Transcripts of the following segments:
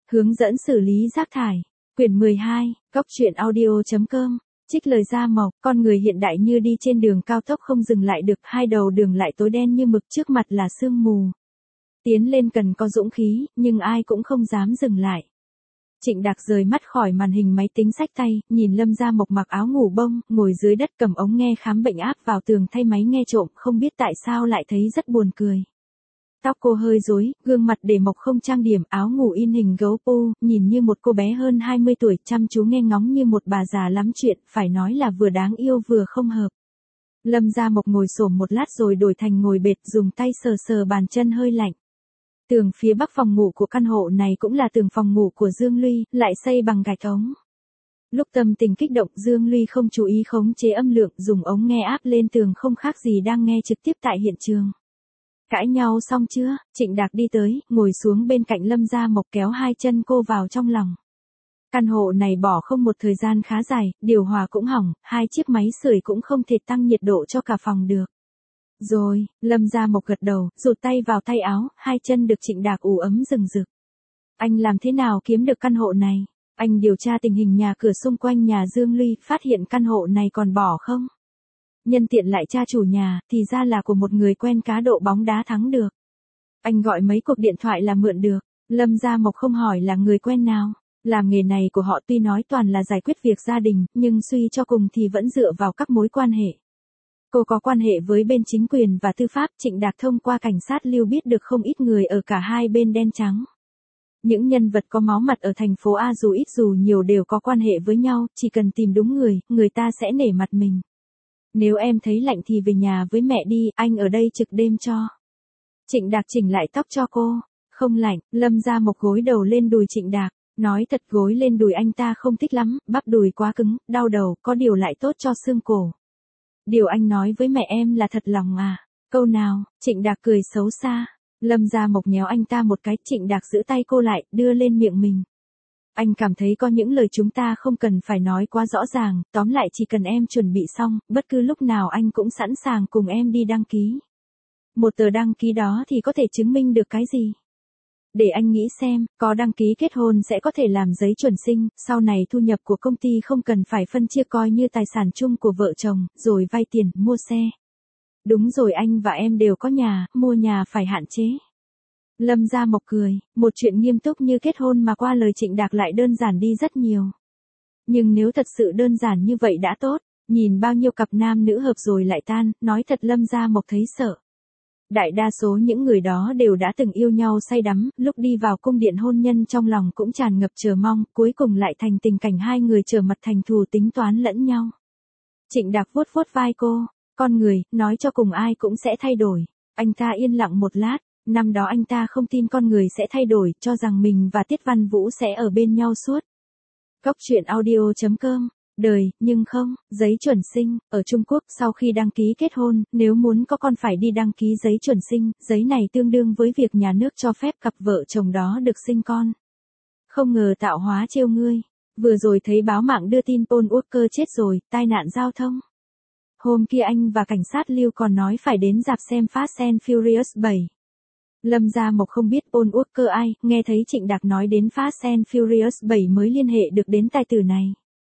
Hướng dẫn xử lý rác thải. Quyển 12, Góc truyện audio.com. Trích lời Gia Mộc, con người hiện đại như đi trên đường cao tốc không dừng lại được, hai đầu đường lại tối đen như mực, trước mặt là sương mù. Tiến lên cần có dũng khí, nhưng ai cũng không dám dừng lại. Trịnh Đạc rời mắt khỏi màn hình máy tính xách tay, nhìn Lâm Gia Mộc mặc áo ngủ bông, ngồi dưới đất cầm ống nghe khám bệnh áp vào tường thay máy nghe trộm, không biết tại sao lại thấy rất buồn cười. Tóc cô hơi rối, gương mặt để mộc không trang điểm, áo ngủ in hình gấu pu, nhìn như một cô bé hơn 20 tuổi, chăm chú nghe ngóng như một bà già lắm chuyện, phải nói là vừa đáng yêu vừa không hợp. Lâm Gia Mộc ngồi xổm một lát rồi đổi thành ngồi bệt, dùng tay sờ sờ bàn chân hơi lạnh. Tường phía bắc phòng ngủ của căn hộ này cũng là tường phòng ngủ của Dương Luy, lại xây bằng gạch ống. Lúc tâm tình kích động, Dương Luy không chú ý khống chế âm lượng, dùng ống nghe áp lên tường không khác gì đang nghe trực tiếp tại hiện trường. Cãi nhau xong chưa? Trịnh Đạc đi tới, ngồi xuống bên cạnh Lâm Gia Mộc, kéo hai chân cô vào trong lòng. Căn hộ này bỏ không một thời gian khá dài, điều hòa cũng hỏng, hai chiếc máy sưởi cũng không thể tăng nhiệt độ cho cả phòng được. Rồi, Lâm Gia Mộc gật đầu, rụt tay vào tay áo, hai chân được Trịnh Đạc ủ ấm rừng rực. Anh làm thế nào kiếm được căn hộ này? Anh điều tra tình hình nhà cửa xung quanh nhà Dương Luy, phát hiện căn hộ này còn bỏ không? Nhân tiện lại tra chủ nhà, thì ra là của một người quen cá độ bóng đá thắng được. Anh gọi mấy cuộc điện thoại là mượn được. Lâm Gia Mộc không hỏi là người quen nào. Làm nghề này của họ tuy nói toàn là giải quyết việc gia đình, nhưng suy cho cùng thì vẫn dựa vào các mối quan hệ. Cô có quan hệ với bên chính quyền và tư pháp, Trịnh Đạc thông qua cảnh sát lưu biết được không ít người ở cả hai bên đen trắng. Những nhân vật có máu mặt ở thành phố A dù ít dù nhiều đều có quan hệ với nhau, chỉ cần tìm đúng người, người ta sẽ nể mặt mình. Nếu em thấy lạnh thì về nhà với mẹ đi, anh ở đây trực đêm cho. Trịnh Đạc chỉnh lại tóc cho cô. Không lạnh. Lâm Gia Mộc gối đầu lên đùi Trịnh Đạc. Nói thật, gối lên đùi anh ta không thích lắm, bắp đùi quá cứng, đau đầu, có điều lại tốt cho xương cổ. Điều anh nói với mẹ em là thật lòng à? Câu nào? Trịnh Đạc cười xấu xa. Lâm Gia Mộc nhéo anh ta một cái, Trịnh Đạc giữ tay cô lại, đưa lên miệng mình. Anh cảm thấy có những lời chúng ta không cần phải nói quá rõ ràng, tóm lại chỉ cần em chuẩn bị xong, bất cứ lúc nào anh cũng sẵn sàng cùng em đi đăng ký. Một tờ đăng ký đó thì có thể chứng minh được cái gì? Để anh nghĩ xem, có đăng ký kết hôn sẽ có thể làm giấy chuẩn sinh, sau này thu nhập của công ty không cần phải phân chia coi như tài sản chung của vợ chồng, rồi vay tiền, mua xe. Đúng rồi, anh và em đều có nhà, mua nhà phải hạn chế. Lâm Gia Mộc cười, một chuyện nghiêm túc như kết hôn mà qua lời Trịnh Đạc lại đơn giản đi rất nhiều. Nhưng nếu thật sự đơn giản như vậy đã tốt, nhìn bao nhiêu cặp nam nữ hợp rồi lại tan, nói thật Lâm Gia Mộc thấy sợ. Đại đa số những người đó đều đã từng yêu nhau say đắm, lúc đi vào cung điện hôn nhân trong lòng cũng tràn ngập chờ mong, cuối cùng lại thành tình cảnh hai người trở mặt thành thù tính toán lẫn nhau. Trịnh Đạc vuốt vuốt vai cô, con người, nói cho cùng ai cũng sẽ thay đổi. Anh ta yên lặng một lát. Năm đó anh ta không tin con người sẽ thay đổi, cho rằng mình và Tiết Văn Vũ sẽ ở bên nhau suốt. Góc truyện audio.com. Đời, nhưng không, giấy chuẩn sinh. Ở Trung Quốc, sau khi đăng ký kết hôn, nếu muốn có con phải đi đăng ký giấy chuẩn sinh, giấy này tương đương với việc nhà nước cho phép cặp vợ chồng đó được sinh con. Không ngờ tạo hóa trêu ngươi. Vừa rồi thấy báo mạng đưa tin Paul Walker chết rồi, tai nạn giao thông. Hôm kia anh và cảnh sát Lưu còn nói phải đến rạp xem Fast and Furious 7. Lâm Gia Mộc không biết Paul Walker ai, nghe thấy Trịnh Đạc nói đến Fast and Furious 7 mới liên hệ được đến tài tử này.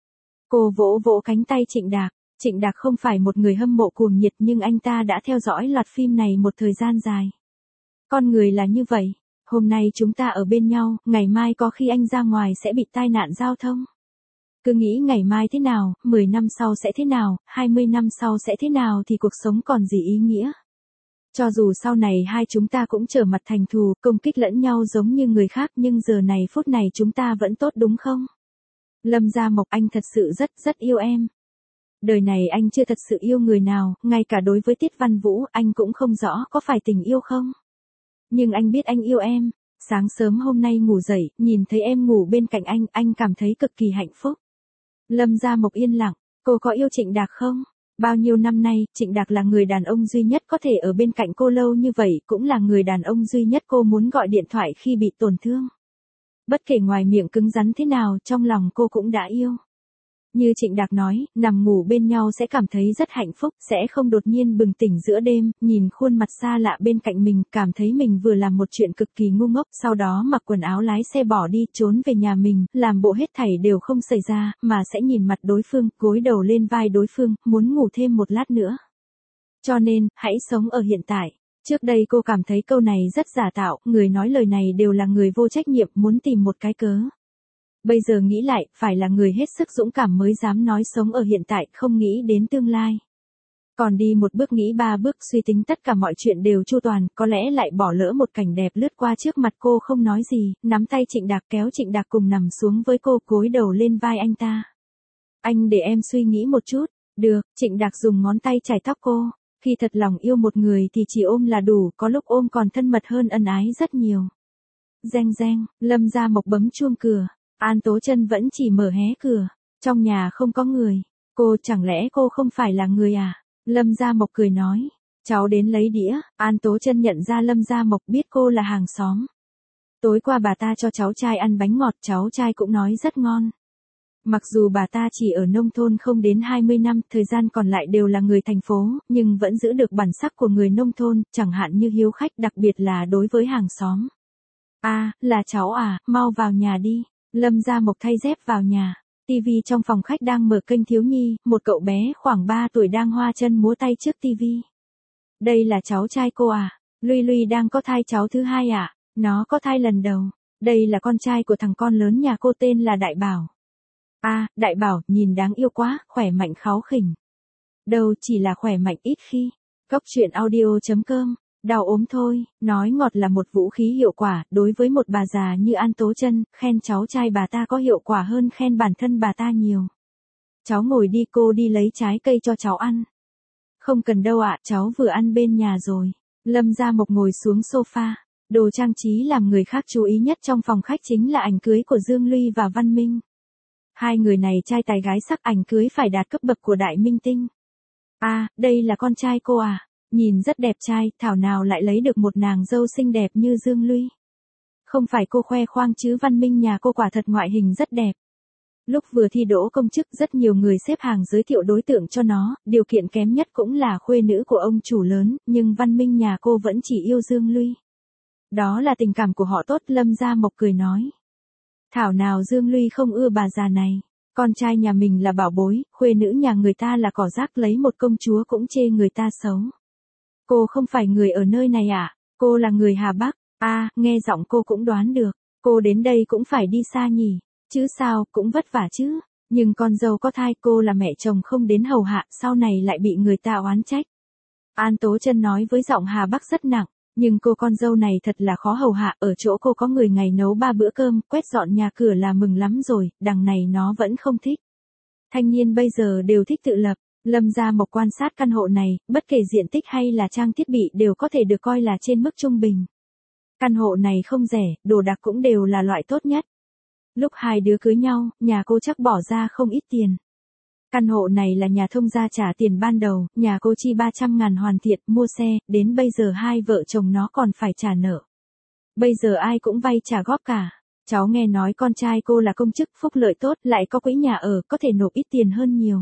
Cô vỗ vỗ cánh tay Trịnh Đạc. Trịnh Đạc không phải một người hâm mộ cuồng nhiệt nhưng anh ta đã theo dõi loạt phim này một thời gian dài. Con người là như vậy. Hôm nay chúng ta ở bên nhau, ngày mai có khi anh ra ngoài sẽ bị tai nạn giao thông. Cứ nghĩ ngày mai thế nào, 10 năm sau sẽ thế nào, 20 năm sau sẽ thế nào thì cuộc sống còn gì ý nghĩa. Cho dù sau này hai chúng ta cũng trở mặt thành thù, công kích lẫn nhau giống như người khác nhưng giờ này phút này chúng ta vẫn tốt đúng không? Lâm Gia Mộc, anh thật sự rất yêu em. Đời này anh chưa thật sự yêu người nào, ngay cả đối với Tiết Văn Vũ anh cũng không rõ có phải tình yêu không. Nhưng anh biết anh yêu em. Sáng sớm hôm nay ngủ dậy, nhìn thấy em ngủ bên cạnh anh cảm thấy cực kỳ hạnh phúc. Lâm Gia Mộc yên lặng, cô có yêu Trịnh Đạc không? Bao nhiêu năm nay, Trịnh Đạc là người đàn ông duy nhất có thể ở bên cạnh cô lâu như vậy, cũng là người đàn ông duy nhất cô muốn gọi điện thoại khi bị tổn thương. Bất kể ngoài miệng cứng rắn thế nào, trong lòng cô cũng đã yêu. Như Trịnh Đạc nói, nằm ngủ bên nhau sẽ cảm thấy rất hạnh phúc, sẽ không đột nhiên bừng tỉnh giữa đêm, nhìn khuôn mặt xa lạ bên cạnh mình, cảm thấy mình vừa làm một chuyện cực kỳ ngu ngốc, sau đó mặc quần áo lái xe bỏ đi, trốn về nhà mình, làm bộ hết thảy đều không xảy ra, mà sẽ nhìn mặt đối phương, gối đầu lên vai đối phương, muốn ngủ thêm một lát nữa. Cho nên, hãy sống ở hiện tại. Trước đây cô cảm thấy câu này rất giả tạo, người nói lời này đều là người vô trách nhiệm, muốn tìm một cái cớ. Bây giờ nghĩ lại, phải là người hết sức dũng cảm mới dám nói sống ở hiện tại, không nghĩ đến tương lai. Còn đi một bước nghĩ ba bước, suy tính tất cả mọi chuyện đều chu toàn, có lẽ lại bỏ lỡ một cảnh đẹp lướt qua trước mặt cô, không nói gì, nắm tay Trịnh Đạc kéo Trịnh Đạc cùng nằm xuống với cô, gối đầu lên vai anh ta. Anh để em suy nghĩ một chút. Được, Trịnh Đạc dùng ngón tay chải tóc cô. Khi thật lòng yêu một người thì chỉ ôm là đủ, có lúc ôm còn thân mật hơn ân ái rất nhiều. Reng reng, Lâm Gia Mộc bấm chuông cửa. An Tố Chân vẫn chỉ mở hé cửa. Trong nhà không có người. Cô chẳng lẽ cô không phải là người à? Lâm Gia Mộc cười nói. Cháu đến lấy đĩa. An Tố Chân nhận ra Lâm Gia Mộc, biết cô là hàng xóm. Tối qua bà ta cho cháu trai ăn bánh ngọt, cháu trai cũng nói rất ngon. Mặc dù bà ta chỉ ở nông thôn không đến 20 năm, thời gian còn lại đều là người thành phố, nhưng vẫn giữ được bản sắc của người nông thôn, chẳng hạn như hiếu khách, đặc biệt là đối với hàng xóm. À, là cháu à, mau vào nhà đi. Lâm Gia Mộc thay dép vào nhà. TV trong phòng khách đang mở kênh thiếu nhi, một cậu bé khoảng 3 tuổi đang hoa chân múa tay trước TV. Đây là cháu trai cô à? Luy Luy đang có thai cháu thứ hai à? Nó có thai lần đầu. Đây là con trai của thằng con lớn nhà cô, tên là Đại Bảo. À, Đại Bảo, nhìn đáng yêu quá, khỏe mạnh kháu khỉnh. Đâu chỉ là khỏe mạnh ít khi. Cốc truyện audio.com, đau ốm thôi, nói ngọt là một vũ khí hiệu quả, đối với một bà già như An Tố Chân, khen cháu trai bà ta có hiệu quả hơn khen bản thân bà ta nhiều. Cháu ngồi đi, cô đi lấy trái cây cho cháu ăn. Không cần đâu ạ, cháu vừa ăn bên nhà rồi. Lâm Gia Mộc ngồi xuống sofa. Đồ trang trí làm người khác chú ý nhất trong phòng khách chính là ảnh cưới của Dương Luy và Văn Minh. Hai người này trai tài gái sắc, ảnh cưới phải đạt cấp bậc của đại minh tinh. À, đây là con trai cô à? Nhìn rất đẹp trai, thảo nào lại lấy được một nàng dâu xinh đẹp như Dương Luy. Không phải cô khoe khoang chứ, Văn Minh nhà cô quả thật ngoại hình rất đẹp. Lúc vừa thi đỗ công chức, rất nhiều người xếp hàng giới thiệu đối tượng cho nó, điều kiện kém nhất cũng là khuê nữ của ông chủ lớn, nhưng Văn Minh nhà cô vẫn chỉ yêu Dương Luy. Đó là tình cảm của họ tốt, Lâm Gia Mộc cười nói. Thảo nào Dương Luy không ưa bà già này. Con trai nhà mình là bảo bối, khuê nữ nhà người ta là cỏ rác, lấy một công chúa cũng chê người ta xấu. Cô không phải người ở nơi này à? Cô là người Hà Bắc. À, nghe giọng cô cũng đoán được. Cô đến đây cũng phải đi xa nhỉ? Chứ sao, cũng vất vả chứ. Nhưng con dâu có thai, cô là mẹ chồng không đến hầu hạ, sau này lại bị người ta oán trách. An Tố Chân nói với giọng Hà Bắc rất nặng. Nhưng cô con dâu này thật là khó hầu hạ, ở chỗ cô có người ngày nấu 3 bữa cơm, quét dọn nhà cửa là mừng lắm rồi, đằng này nó vẫn không thích. Thanh niên bây giờ đều thích tự lập. Lâm Gia Mộc quan sát căn hộ này, bất kể diện tích hay là trang thiết bị đều có thể được coi là trên mức trung bình. Căn hộ này không rẻ, đồ đạc cũng đều là loại tốt nhất. Lúc hai đứa cưới nhau, nhà cô chắc bỏ ra không ít tiền. Căn hộ này là nhà thông gia trả tiền ban đầu, nhà cô chi 300.000 hoàn thiện, mua xe, đến bây giờ hai vợ chồng nó còn phải trả nợ. Bây giờ ai cũng vay trả góp cả. Cháu nghe nói con trai cô là công chức, phúc lợi tốt, lại có quỹ nhà ở, có thể nộp ít tiền hơn nhiều.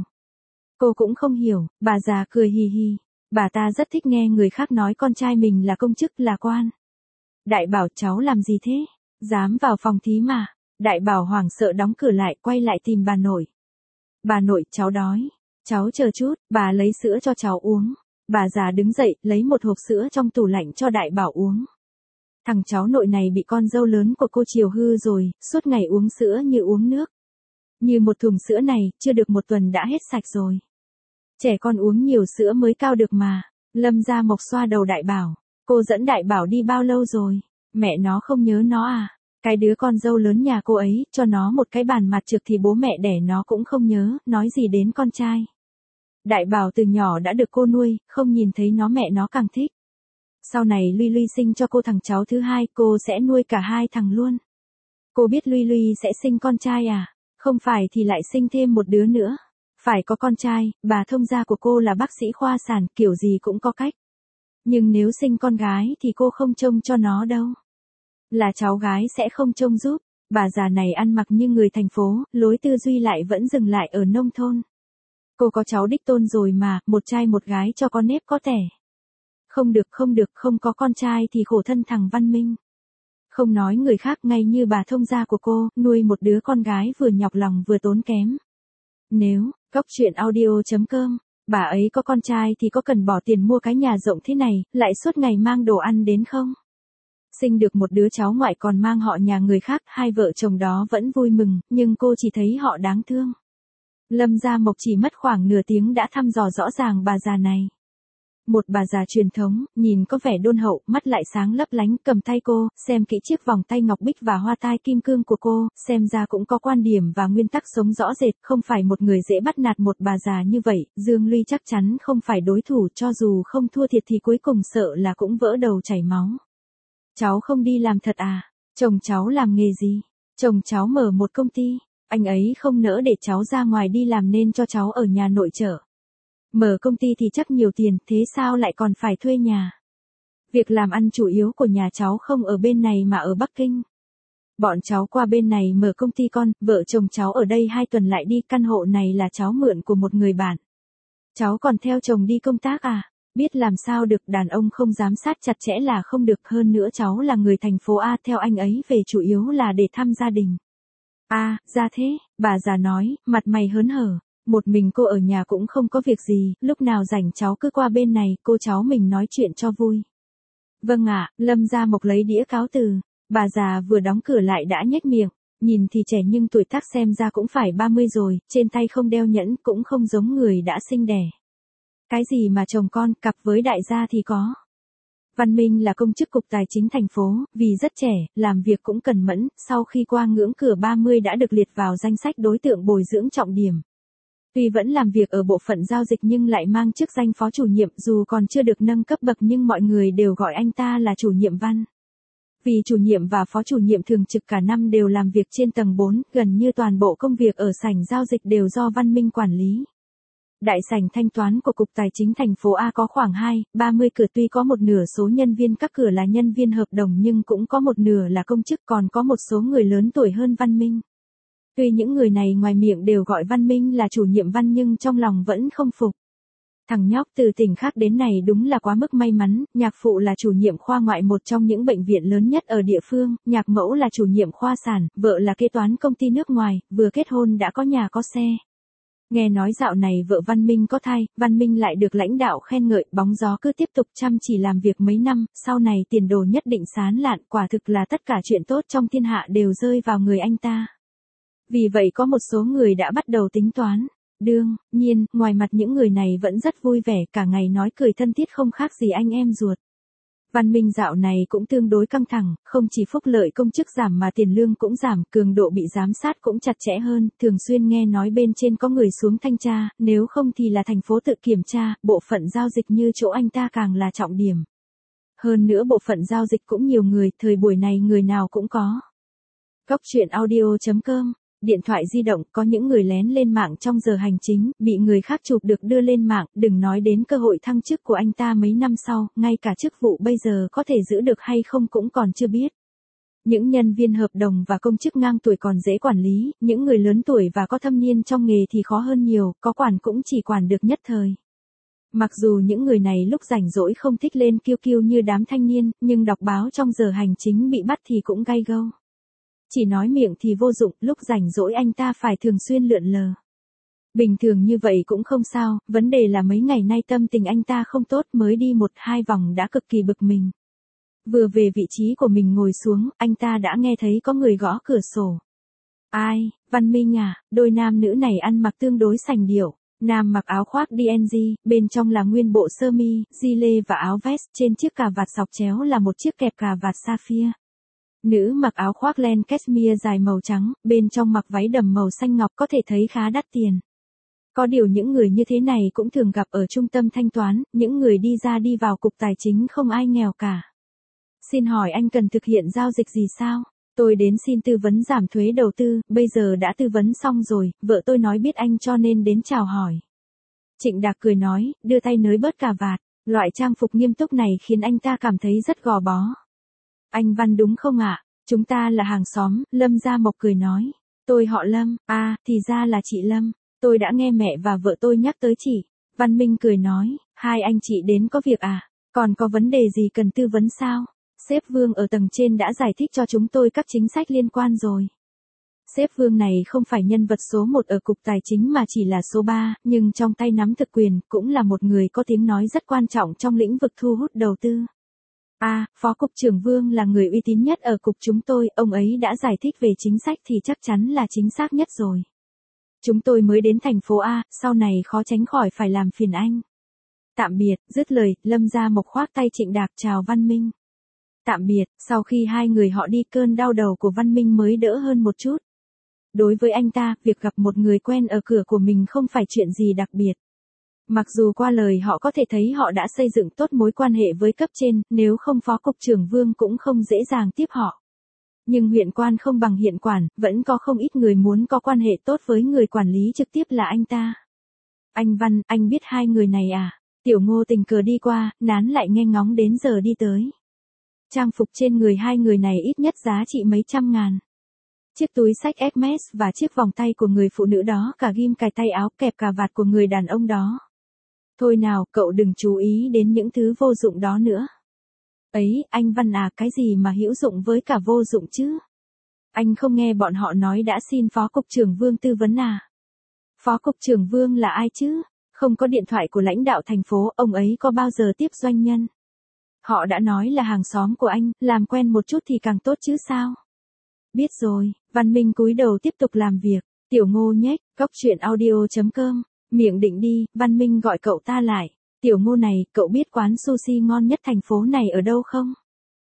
Cô cũng không hiểu, bà già cười hì hì. Bà ta rất thích nghe người khác nói con trai mình là công chức, là quan. Đại Bảo, cháu làm gì thế? Dám vào phòng thí mà. Đại Bảo hoảng sợ đóng cửa lại, quay lại tìm bà nội. Bà nội, cháu đói. Cháu chờ chút, bà lấy sữa cho cháu uống. Bà già đứng dậy, lấy một hộp sữa trong tủ lạnh cho Đại Bảo uống. Thằng cháu nội này bị con dâu lớn của cô chiều hư rồi, suốt ngày uống sữa như uống nước. Như một thùng sữa này, chưa được một tuần đã hết sạch rồi. Trẻ con uống nhiều sữa mới cao được mà. Lâm Gia Mộc xoa đầu Đại Bảo. Cô dẫn Đại Bảo đi bao lâu rồi? Mẹ nó không nhớ nó à? Cái đứa con dâu lớn nhà cô ấy, cho nó một cái bàn mặt trược thì bố mẹ đẻ nó cũng không nhớ, nói gì đến con trai. Đại Bảo từ nhỏ đã được cô nuôi, không nhìn thấy nó mẹ nó càng thích. Sau này Luy Luy sinh cho cô thằng cháu thứ hai, cô sẽ nuôi cả hai thằng luôn. Cô biết Luy Luy sẽ sinh con trai à? Không phải thì lại sinh thêm một đứa nữa. Phải có con trai, bà thông gia của cô là bác sĩ khoa sản, kiểu gì cũng có cách. Nhưng nếu sinh con gái thì cô không trông cho nó đâu. Là cháu gái sẽ không trông giúp. Bà già này ăn mặc như người thành phố, lối tư duy lại vẫn dừng lại ở nông thôn. Cô có cháu đích tôn rồi mà, một trai một gái cho có nếp có tẻ. Không được, không có con trai thì khổ thân thằng Văn Minh. Không nói người khác, ngay như bà thông gia của cô, nuôi một đứa con gái vừa nhọc lòng vừa tốn kém. Nếu, Góc Chuyện Audio.com, bà ấy có con trai thì có cần bỏ tiền mua cái nhà rộng thế này, lại suốt ngày mang đồ ăn đến không? Sinh được một đứa cháu ngoại còn mang họ nhà người khác, hai vợ chồng đó vẫn vui mừng, nhưng cô chỉ thấy họ đáng thương. Lâm Gia Mộc chỉ mất khoảng nửa tiếng đã thăm dò rõ ràng bà già này. Một bà già truyền thống, nhìn có vẻ đôn hậu, mắt lại sáng lấp lánh, cầm tay cô, xem kỹ chiếc vòng tay ngọc bích và hoa tai kim cương của cô, xem ra cũng có quan điểm và nguyên tắc sống rõ rệt, không phải một người dễ bắt nạt. Một bà già như vậy, Dương Luy chắc chắn không phải đối thủ, cho dù không thua thiệt thì cuối cùng sợ là cũng vỡ đầu chảy máu. Cháu không đi làm thật à? Chồng cháu làm nghề gì? Chồng cháu mở một công ty, anh ấy không nỡ để cháu ra ngoài đi làm nên cho cháu ở nhà nội trợ. Mở công ty thì chắc nhiều tiền, thế sao lại còn phải thuê nhà? Việc làm ăn chủ yếu của nhà cháu không ở bên này mà ở Bắc Kinh. Bọn cháu qua bên này mở công ty con, vợ chồng cháu ở đây 2 tuần lại đi, căn hộ này là cháu mượn của một người bạn. Cháu còn theo chồng đi công tác à? Biết làm sao được, đàn ông không giám sát chặt chẽ là không được, hơn nữa cháu là người thành phố A, theo anh ấy về chủ yếu là để thăm gia đình. À, ra thế, bà già nói, mặt mày hớn hở. Một mình cô ở nhà cũng không có việc gì, lúc nào rảnh cháu cứ qua bên này, cô cháu mình nói chuyện cho vui. Vâng ạ, Lâm Gia Mộc lấy đĩa cáo từ. Bà già vừa đóng cửa lại đã nhếch miệng, nhìn thì trẻ nhưng tuổi tác xem ra cũng phải 30 rồi, trên tay không đeo nhẫn, cũng không giống người đã sinh đẻ. Cái gì mà chồng con, cặp với đại gia thì có. Văn Minh là công chức cục tài chính thành phố, vì rất trẻ, làm việc cũng cẩn mẫn, sau khi qua ngưỡng cửa 30 đã được liệt vào danh sách đối tượng bồi dưỡng trọng điểm. Tuy vẫn làm việc ở bộ phận giao dịch nhưng lại mang chức danh phó chủ nhiệm, dù còn chưa được nâng cấp bậc nhưng mọi người đều gọi anh ta là chủ nhiệm Văn. Vì chủ nhiệm và phó chủ nhiệm thường trực cả năm đều làm việc trên tầng 4, gần như toàn bộ công việc ở sảnh giao dịch đều do Văn Minh quản lý. Đại sảnh thanh toán của Cục Tài chính thành phố A có khoảng 30 cửa, tuy có một nửa số nhân viên các cửa là nhân viên hợp đồng nhưng cũng có một nửa là công chức, còn có một số người lớn tuổi hơn Văn Minh. Tuy những người này ngoài miệng đều gọi Văn Minh là chủ nhiệm Văn nhưng trong lòng vẫn không phục. Thằng nhóc từ tỉnh khác đến này đúng là quá mức may mắn, nhạc phụ là chủ nhiệm khoa ngoại một trong những bệnh viện lớn nhất ở địa phương, nhạc mẫu là chủ nhiệm khoa sản, vợ là kế toán công ty nước ngoài, vừa kết hôn đã có nhà có xe. Nghe nói dạo này vợ Văn Minh có thai, Văn Minh lại được lãnh đạo khen ngợi, bóng gió cứ tiếp tục chăm chỉ làm việc mấy năm, sau này tiền đồ nhất định sáng lạn, quả thực là tất cả chuyện tốt trong thiên hạ đều rơi vào người anh ta. Vì vậy có một số người đã bắt đầu tính toán. Đương nhiên, ngoài mặt những người này vẫn rất vui vẻ, cả ngày nói cười thân thiết không khác gì anh em ruột. Văn Minh dạo này cũng tương đối căng thẳng, không chỉ phúc lợi công chức giảm mà tiền lương cũng giảm, cường độ bị giám sát cũng chặt chẽ hơn, thường xuyên nghe nói bên trên có người xuống thanh tra, nếu không thì là thành phố tự kiểm tra, bộ phận giao dịch như chỗ anh ta càng là trọng điểm. Hơn nữa bộ phận giao dịch cũng nhiều người, thời buổi này người nào cũng có. Góc Chuyện Audio.com. Điện thoại di động, có những người lén lên mạng trong giờ hành chính, bị người khác chụp được đưa lên mạng, đừng nói đến cơ hội thăng chức của anh ta mấy năm sau, ngay cả chức vụ bây giờ có thể giữ được hay không cũng còn chưa biết. Những nhân viên hợp đồng và công chức ngang tuổi còn dễ quản lý, những người lớn tuổi và có thâm niên trong nghề thì khó hơn nhiều, có quản cũng chỉ quản được nhất thời. Mặc dù những người này lúc rảnh rỗi không thích lên kiêu kiêu như đám thanh niên, nhưng đọc báo trong giờ hành chính bị bắt thì cũng gay go. Chỉ nói miệng thì vô dụng, lúc rảnh rỗi anh ta phải thường xuyên lượn lờ. Bình thường như vậy cũng không sao, vấn đề là mấy ngày nay tâm tình anh ta không tốt, mới đi 1-2 vòng đã cực kỳ bực mình. Vừa về vị trí của mình ngồi xuống, anh ta đã nghe thấy có người gõ cửa sổ. Ai, Văn Minh à, đôi nam nữ này ăn mặc tương đối sành điệu. Nam mặc áo khoác DNG, bên trong là nguyên bộ sơ mi, gilet và áo vest, trên chiếc cà vạt sọc chéo là một chiếc kẹp cà vạt sapphire. Nữ mặc áo khoác len cashmere dài màu trắng, bên trong mặc váy đầm màu xanh ngọc, có thể thấy khá đắt tiền. Có điều những người như thế này cũng thường gặp ở trung tâm thanh toán, những người đi ra đi vào cục tài chính không ai nghèo cả. Xin hỏi anh cần thực hiện giao dịch gì sao? Tôi đến xin tư vấn giảm thuế đầu tư, bây giờ đã tư vấn xong rồi, vợ tôi nói biết anh cho nên đến chào hỏi. Trịnh Đạc cười nói, đưa tay nới bớt cà vạt, loại trang phục nghiêm túc này khiến anh ta cảm thấy rất gò bó. Anh Văn đúng không ạ? Chúng ta là hàng xóm, Lâm Gia Mộc cười nói. Tôi họ Lâm, à, thì ra là chị Lâm. Tôi đã nghe mẹ và vợ tôi nhắc tới chị. Văn Minh cười nói, hai anh chị đến có việc à? Còn có vấn đề gì cần tư vấn sao? Sếp Vương ở tầng trên đã giải thích cho chúng tôi các chính sách liên quan rồi. Sếp Vương này không phải nhân vật số 1 ở Cục Tài chính mà chỉ là số 3, nhưng trong tay nắm thực quyền, cũng là một người có tiếng nói rất quan trọng trong lĩnh vực thu hút đầu tư. À, Phó Cục trưởng Vương là người uy tín nhất ở cục chúng tôi, ông ấy đã giải thích về chính sách thì chắc chắn là chính xác nhất rồi. Chúng tôi mới đến thành phố A, sau này khó tránh khỏi phải làm phiền anh. Tạm biệt, dứt lời, Lâm Gia Mộc khoác tay Trịnh Đạc chào Văn Minh. Tạm biệt, sau khi hai người họ đi cơn đau đầu của Văn Minh mới đỡ hơn một chút. Đối với anh ta, việc gặp một người quen ở cửa của mình không phải chuyện gì đặc biệt. Mặc dù qua lời họ có thể thấy họ đã xây dựng tốt mối quan hệ với cấp trên, nếu không Phó Cục trưởng Vương cũng không dễ dàng tiếp họ. Nhưng huyện quan không bằng hiện quản, vẫn có không ít người muốn có quan hệ tốt với người quản lý trực tiếp là anh ta. Anh Văn, anh biết hai người này à? Tiểu Ngô tình cờ đi qua, nán lại nghe ngóng đến giờ đi tới. Trang phục trên người hai người này ít nhất giá trị mấy trăm ngàn. Chiếc túi xách Hermes và chiếc vòng tay của người phụ nữ đó, cả ghim cài tay áo kẹp cà vạt của người đàn ông đó. Thôi nào, cậu đừng chú ý đến những thứ vô dụng đó nữa. Ấy, anh Văn à, cái gì mà hữu dụng với cả vô dụng chứ? Anh không nghe bọn họ nói đã xin Phó Cục trưởng Vương tư vấn à? Phó Cục trưởng Vương là ai chứ? Không có điện thoại của lãnh đạo thành phố, ông ấy có bao giờ tiếp doanh nhân? Họ đã nói là hàng xóm của anh, làm quen một chút thì càng tốt chứ sao? Biết rồi, Văn Minh cúi đầu tiếp tục làm việc. Tiểu Ngô nhếch, coctruyện.audio.com, miệng định đi, Văn Minh gọi cậu ta lại. Tiểu Ngô này, cậu biết quán sushi ngon nhất thành phố này ở đâu không?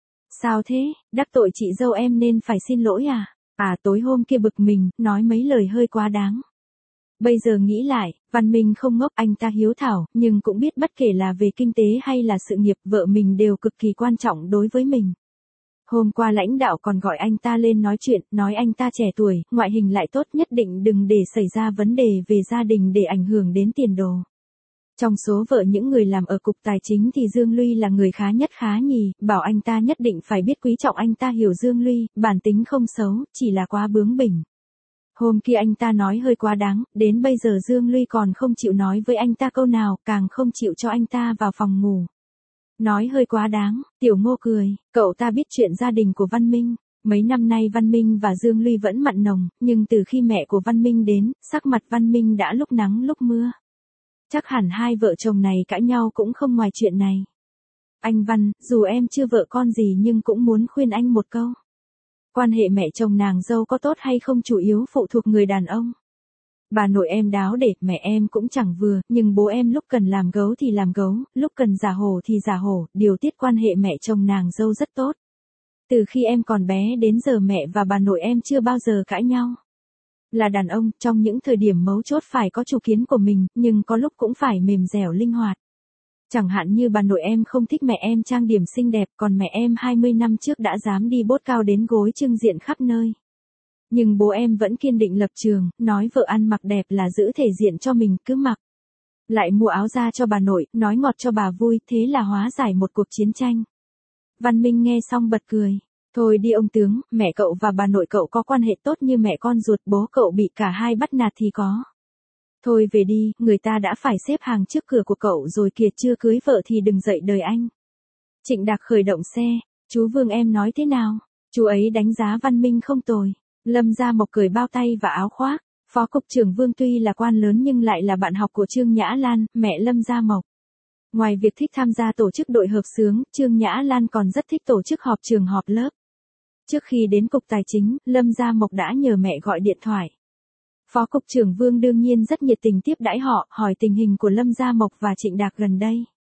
Sao thế, đắc tội chị dâu em nên phải xin lỗi à? À, tối hôm kia bực mình, nói mấy lời hơi quá đáng. Bây giờ nghĩ lại, Văn Minh không ngốc, anh ta hiếu thảo, nhưng cũng biết bất kể là về kinh tế hay là sự nghiệp, vợ mình đều cực kỳ quan trọng đối với mình. Hôm qua lãnh đạo còn gọi anh ta lên nói chuyện, nói anh ta trẻ tuổi, ngoại hình lại tốt, nhất định đừng để xảy ra vấn đề về gia đình để ảnh hưởng đến tiền đồ. Trong số vợ những người làm ở Cục Tài chính thì Dương Luy là người khá nhất khá nhì, bảo anh ta nhất định phải biết quý trọng anh ta. Hiểu Dương Luy, bản tính không xấu, chỉ là quá bướng bỉnh. Hôm kia anh ta nói hơi quá đáng, đến bây giờ Dương Luy còn không chịu nói với anh ta câu nào, càng không chịu cho anh ta vào phòng ngủ. Nói hơi quá đáng, Tiểu Ngô cười, cậu ta biết chuyện gia đình của Văn Minh. Mấy năm nay Văn Minh và Dương Luy vẫn mặn nồng, nhưng từ khi mẹ của Văn Minh đến, sắc mặt Văn Minh đã lúc nắng lúc mưa. Chắc hẳn hai vợ chồng này cãi nhau cũng không ngoài chuyện này. Anh Văn, dù em chưa vợ con gì nhưng cũng muốn khuyên anh một câu. Quan hệ mẹ chồng nàng dâu có tốt hay không chủ yếu phụ thuộc người đàn ông. Bà nội em đáo để, mẹ em cũng chẳng vừa, nhưng bố em lúc cần làm gấu thì làm gấu, lúc cần giả hổ thì giả hổ, điều tiết quan hệ mẹ chồng nàng dâu rất tốt. Từ khi em còn bé đến giờ mẹ và bà nội em chưa bao giờ cãi nhau. Là đàn ông, trong những thời điểm mấu chốt phải có chủ kiến của mình, nhưng có lúc cũng phải mềm dẻo linh hoạt. Chẳng hạn như bà nội em không thích mẹ em trang điểm xinh đẹp, còn mẹ em 20 năm trước đã dám đi bốt cao đến gối trưng diện khắp nơi. Nhưng bố em vẫn kiên định lập trường, nói vợ ăn mặc đẹp là giữ thể diện cho mình, cứ mặc. Lại mua áo da cho bà nội, nói ngọt cho bà vui, thế là hóa giải một cuộc chiến tranh. Văn Minh nghe xong bật cười. Thôi đi ông tướng, mẹ cậu và bà nội cậu có quan hệ tốt như mẹ con ruột, bố cậu bị cả hai bắt nạt thì có. Thôi về đi, người ta đã phải xếp hàng trước cửa của cậu rồi kìa, chưa cưới vợ thì đừng dậy đời anh. Trịnh Đạc khởi động xe, chú Vương em nói thế nào? Chú ấy đánh giá Văn Minh không tồi. Lâm Gia Mộc cởi bao tay và áo khoác. Phó Cục trưởng Vương tuy là quan lớn nhưng lại là bạn học của Trương Nhã Lan, mẹ Lâm Gia Mộc. Ngoài việc thích tham gia tổ chức đội hợp xướng, Trương Nhã Lan còn rất thích tổ chức họp trường họp lớp. Trước khi đến Cục Tài chính, Lâm Gia Mộc đã nhờ mẹ gọi điện thoại. Phó Cục trưởng Vương đương nhiên rất nhiệt tình tiếp đãi họ, hỏi tình hình của Lâm Gia Mộc và Trịnh Đạc gần đây.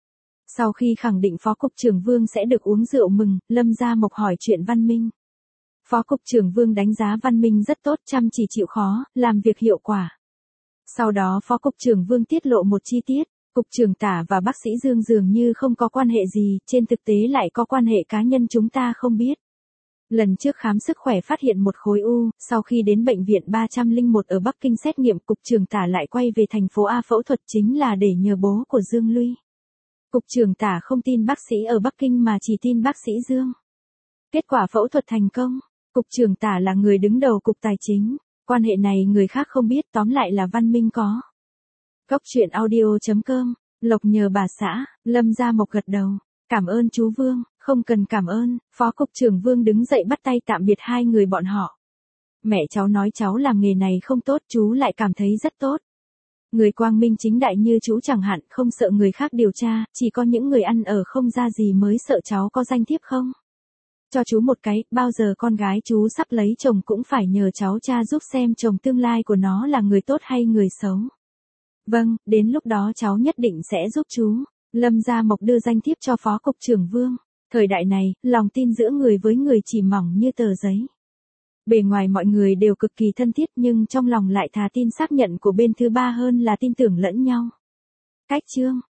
Sau khi khẳng định Phó Cục trưởng Vương sẽ được uống rượu mừng, Lâm Gia Mộc hỏi chuyện Văn Minh. Phó Cục trưởng Vương đánh giá Văn Minh rất tốt, chăm chỉ chịu khó, làm việc hiệu quả. Sau đó Phó Cục trưởng Vương tiết lộ một chi tiết, Cục trưởng Tả và bác sĩ Dương dường như không có quan hệ gì, trên thực tế lại có quan hệ cá nhân chúng ta không biết. Lần trước khám sức khỏe phát hiện một khối u, sau khi đến bệnh viện 301 ở Bắc Kinh xét nghiệm, Cục trưởng Tả lại quay về thành phố A phẫu thuật chính là để nhờ bố của Dương Luy. Cục trưởng Tả không tin bác sĩ ở Bắc Kinh mà chỉ tin bác sĩ Dương. Kết quả phẫu thuật thành công. Cục trưởng Tả là người đứng đầu cục tài chính, quan hệ này người khác không biết, tóm lại là Văn Minh có. Góc truyện audio.com, Lộc nhờ bà xã, Lâm Gia Mộc gật đầu. Cảm ơn chú Vương, không cần cảm ơn, Phó Cục trưởng Vương đứng dậy bắt tay tạm biệt hai người bọn họ. Mẹ cháu nói cháu làm nghề này không tốt, chú lại cảm thấy rất tốt. Người quang minh chính đại như chú chẳng hạn không sợ người khác điều tra, chỉ có những người ăn ở không ra gì mới sợ cháu có danh thiếp không. Cho chú một cái, bao giờ con gái chú sắp lấy chồng cũng phải nhờ cháu cha giúp xem chồng tương lai của nó là người tốt hay người xấu. Vâng, đến lúc đó cháu nhất định sẽ giúp chú. Lâm Gia Mộc đưa danh thiếp cho Phó Cục trưởng Vương. Thời đại này, lòng tin giữa người với người chỉ mỏng như tờ giấy. Bề ngoài mọi người đều cực kỳ thân thiết nhưng trong lòng lại thà tin xác nhận của bên thứ ba hơn là tin tưởng lẫn nhau. Cách chương